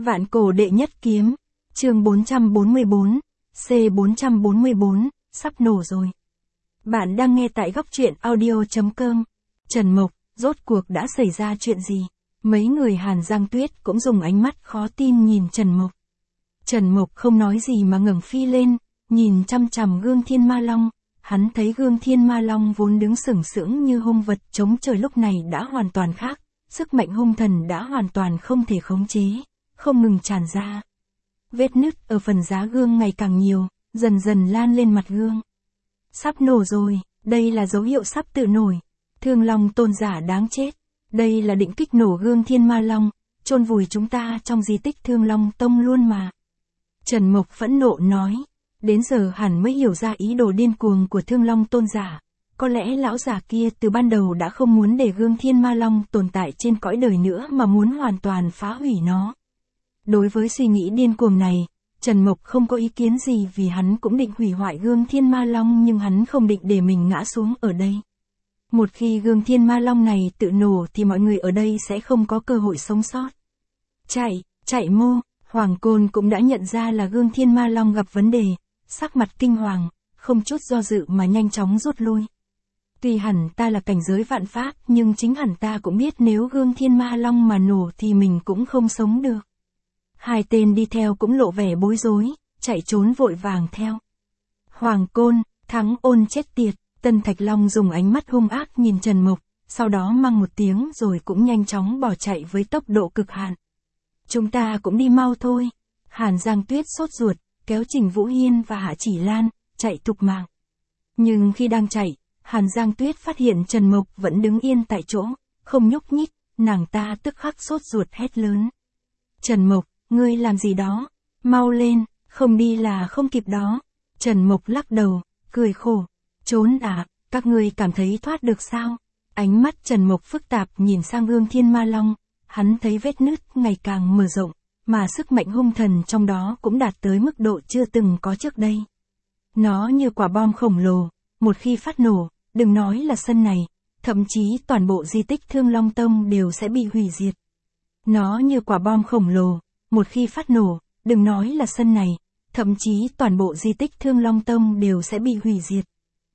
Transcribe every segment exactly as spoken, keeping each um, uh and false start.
Vạn cổ đệ nhất kiếm, chương bốn trăm bốn mươi bốn, C bốn trăm bốn mươi bốn, sắp nổ rồi. Bạn đang nghe tại góc truyện audio chấm com. Trần Mộc, rốt cuộc đã xảy ra chuyện gì? Mấy người Hàn Giang Tuyết cũng dùng ánh mắt khó tin nhìn Trần Mộc. Trần Mộc không nói gì mà ngẩng phi lên, nhìn chăm chằm gương Thiên Ma Long. Hắn thấy gương Thiên Ma Long vốn đứng sừng sững như hung vật chống trời lúc này đã hoàn toàn khác, sức mạnh hung thần đã hoàn toàn không thể khống chế, không ngừng tràn ra. Vết nứt ở phần giá gương ngày càng nhiều, dần dần lan lên mặt gương. Sắp nổ rồi, đây là dấu hiệu sắp tự nổi. Thương Long tôn giả đáng chết. Đây là định kích nổ gương Thiên Ma Long, chôn vùi chúng ta trong di tích Thương Long Tông luôn mà. Trần Mộc phẫn nộ nói. Đến giờ hẳn mới hiểu ra ý đồ điên cuồng của Thương Long tôn giả. Có lẽ lão già kia từ ban đầu đã không muốn để gương Thiên Ma Long tồn tại trên cõi đời nữa mà muốn hoàn toàn phá hủy nó. Đối với suy nghĩ điên cuồng này, Trần Mộc không có ý kiến gì vì hắn cũng định hủy hoại gương Thiên Ma Long nhưng hắn không định để mình ngã xuống ở đây. Một khi gương Thiên Ma Long này tự nổ thì mọi người ở đây sẽ không có cơ hội sống sót. Chạy, chạy mô, Hoàng Côn cũng đã nhận ra là gương Thiên Ma Long gặp vấn đề, sắc mặt kinh hoàng, không chút do dự mà nhanh chóng rút lui. Tuy hẳn ta là cảnh giới vạn pháp nhưng chính hẳn ta cũng biết nếu gương Thiên Ma Long mà nổ thì mình cũng không sống được. Hai tên đi theo cũng lộ vẻ bối rối, chạy trốn vội vàng theo. Hoàng Côn, Thắng Ôn chết tiệt, Tân Thạch Long dùng ánh mắt hung ác nhìn Trần Mộc, sau đó mang một tiếng rồi cũng nhanh chóng bỏ chạy với tốc độ cực hạn. Chúng ta cũng đi mau thôi. Hàn Giang Tuyết sốt ruột, kéo Trình Vũ Hiên và Hạ Chỉ Lan, chạy thục mạng. Nhưng khi đang chạy, Hàn Giang Tuyết phát hiện Trần Mộc vẫn đứng yên tại chỗ, không nhúc nhích, nàng ta tức khắc sốt ruột hét lớn. Trần Mộc, ngươi làm gì đó? Mau lên, không đi là không kịp đó. Trần Mộc lắc đầu, cười khổ. Trốn à, các ngươi cảm thấy thoát được sao? Ánh mắt Trần Mộc phức tạp nhìn sang gương Thiên Ma Long, hắn thấy vết nứt ngày càng mở rộng, mà sức mạnh hung thần trong đó cũng đạt tới mức độ chưa từng có trước đây. Nó như quả bom khổng lồ, một khi phát nổ, đừng nói là sân này, thậm chí toàn bộ di tích Thương Long Tông đều sẽ bị hủy diệt. Nó như quả bom khổng lồ, một khi phát nổ, đừng nói là sân này, thậm chí toàn bộ di tích Thương Long Tông đều sẽ bị hủy diệt.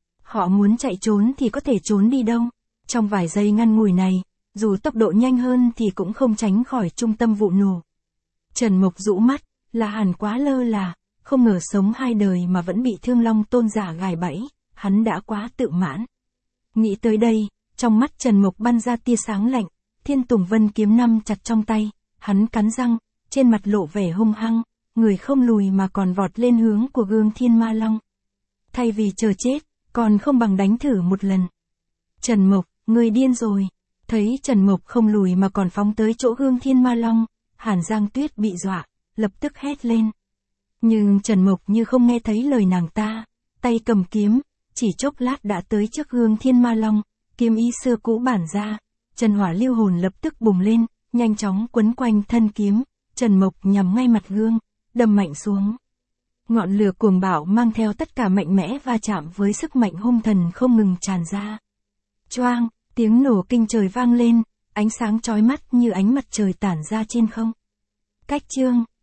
Họ muốn chạy trốn thì có thể trốn đi đâu. Trong vài giây ngắn ngủi này, dù tốc độ nhanh hơn thì cũng không tránh khỏi trung tâm vụ nổ. Trần Mộc rũ mắt, là hẳn quá lơ là, không ngờ sống hai đời mà vẫn bị Thương Long tôn giả gài bẫy, hắn đã quá tự mãn. Nghĩ tới đây, trong mắt Trần Mộc bắn ra tia sáng lạnh, Thiên Tùng Vân kiếm nắm chặt trong tay, hắn cắn răng, trên mặt lộ vẻ hung hăng, người không lùi mà còn vọt lên hướng của gương Thiên Ma Long. Thay vì chờ chết, còn không bằng đánh thử một lần. Trần Mộc, ngươi điên rồi. Thấy Trần Mộc không lùi mà còn phóng tới chỗ gương Thiên Ma Long, Hàn Giang Tuyết bị dọa, lập tức hét lên. Nhưng Trần Mộc như không nghe thấy lời nàng ta, tay cầm kiếm, chỉ chốc lát đã tới trước gương Thiên Ma Long, kiếm ý xưa cũ bản ra, Trần Hỏa Lưu Hồn lập tức bùng lên, nhanh chóng quấn quanh thân kiếm, Trần Mộc nhắm ngay mặt gương, đâm mạnh xuống. Ngọn lửa cuồng bạo mang theo tất cả mạnh mẽ va chạm với sức mạnh hung thần không ngừng tràn ra. Choang, tiếng nổ kinh trời vang lên, ánh sáng chói mắt như ánh mặt trời tản ra trên không. Cách chương